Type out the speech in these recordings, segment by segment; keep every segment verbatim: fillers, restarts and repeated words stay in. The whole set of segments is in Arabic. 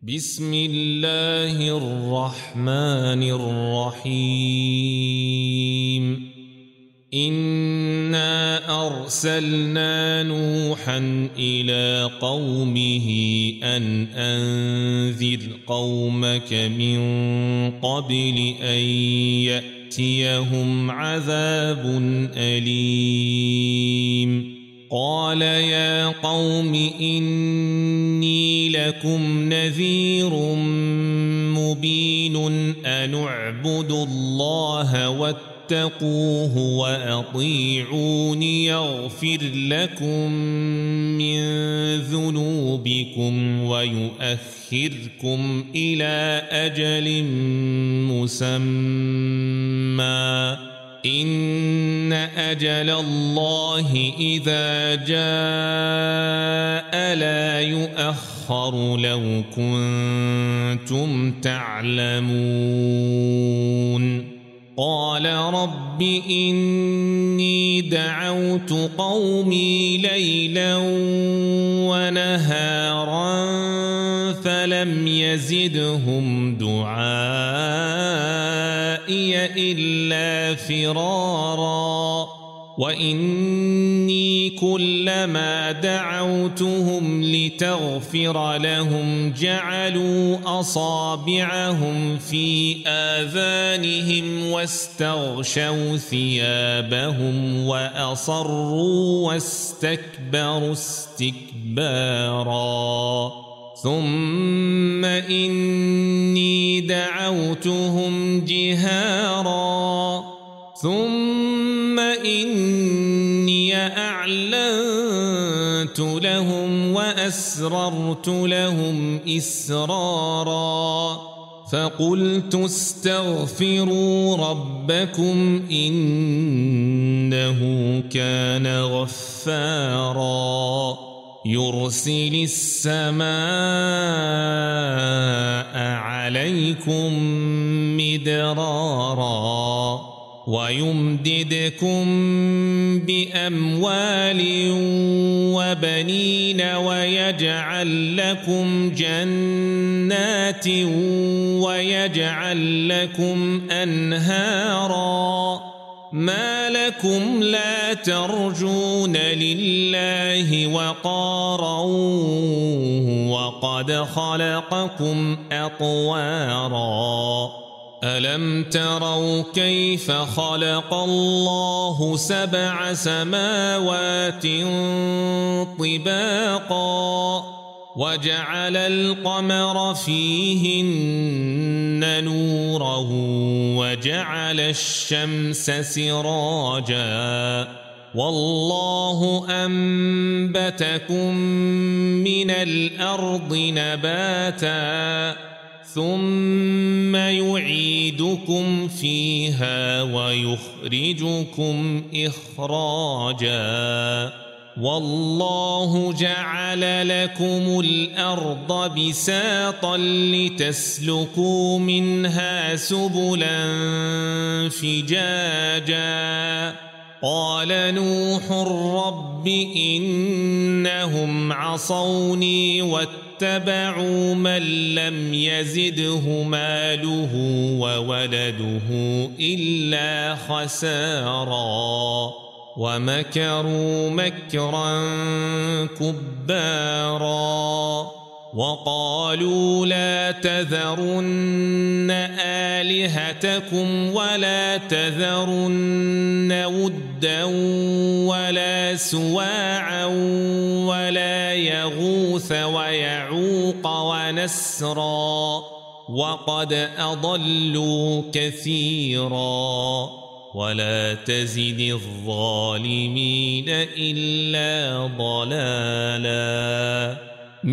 بسم الله الرحمن الرحيم إنا أرسلنا نوحا إلى قومه أن أنذر قومك من قبل أن يأتيهم عذاب أليم قال يا قوم إني لكم نذير مبين أن اعبدوا الله واتقوه وأطيعون يغفر لكم من ذنوبكم ويؤخركم إلى أجل مسمى إن أجل الله إذا جاء لا يؤخر لو كنتم تعلمون قال رب إني دعوت قومي ليلا ونهارا فلم يزدهم دعائي إلا فرارا وإني كلما دعوتهم لتغفر لهم جعلوا أصابعهم في آذانهم واستغشوا ثيابهم وأصروا واستكبروا استكبارا ثم إني دعوتهم جهارا ثم إني أعلنت لهم وأسررت لهم إسرارا فقلت استغفروا ربكم إنه كان غفارا يرسل السماء عليكم مدرارا ويمددكم بأموال وبنين ويجعل لكم جنات ويجعل لكم أنهارا ما لكم لا ترجون لله وقارا وقد خلقكم أطوارا ألم تروا كيف خلق الله سبع سماوات طباقا وجعل القمر فيهن نورا وجعل الشمس سراجا والله أنبتكم من الأرض نباتا ثم يعيدكم فيها ويخرجكم إخراجا والله جعل لكم الأرض بساطا لتسلكوا منها سبلا فجاجا قال نوح رب إنهم عصوني واتبعوا من لم يزده ماله وولده إلا خسارا ومكروا مكرا كبارا وقالوا لا تذرن آلهتكم ولا تذرن ودا ولا سواعا ولا يغوث ويعوق ونسرا وقد أضلوا كثيرا ولا تزد الظالمين إلا ضلالا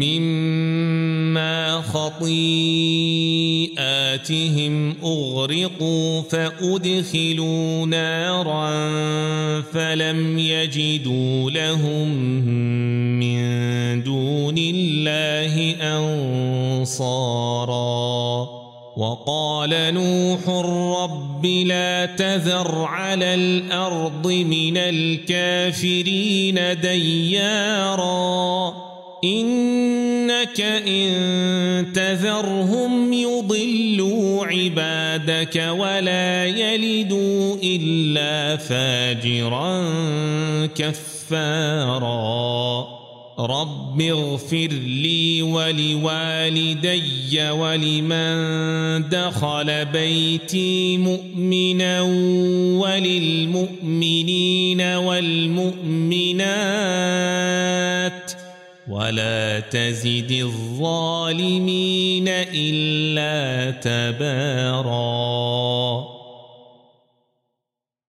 مما خطيئاتهم أغرقوا فأدخلوا نارا فلم يجدوا لهم من دون الله أنصارا وقال نوح رب لا تذر على الأرض من الكافرين ديارا إنك إن تذرهم يضلوا عبادك ولا يلدوا إلا فاجرا كفارا رب اغفر لي ولوالدي ولمن دخل بيتي مؤمنا وللمؤمنين والمؤمنات ولا تزد الظالمين إلا تباراً.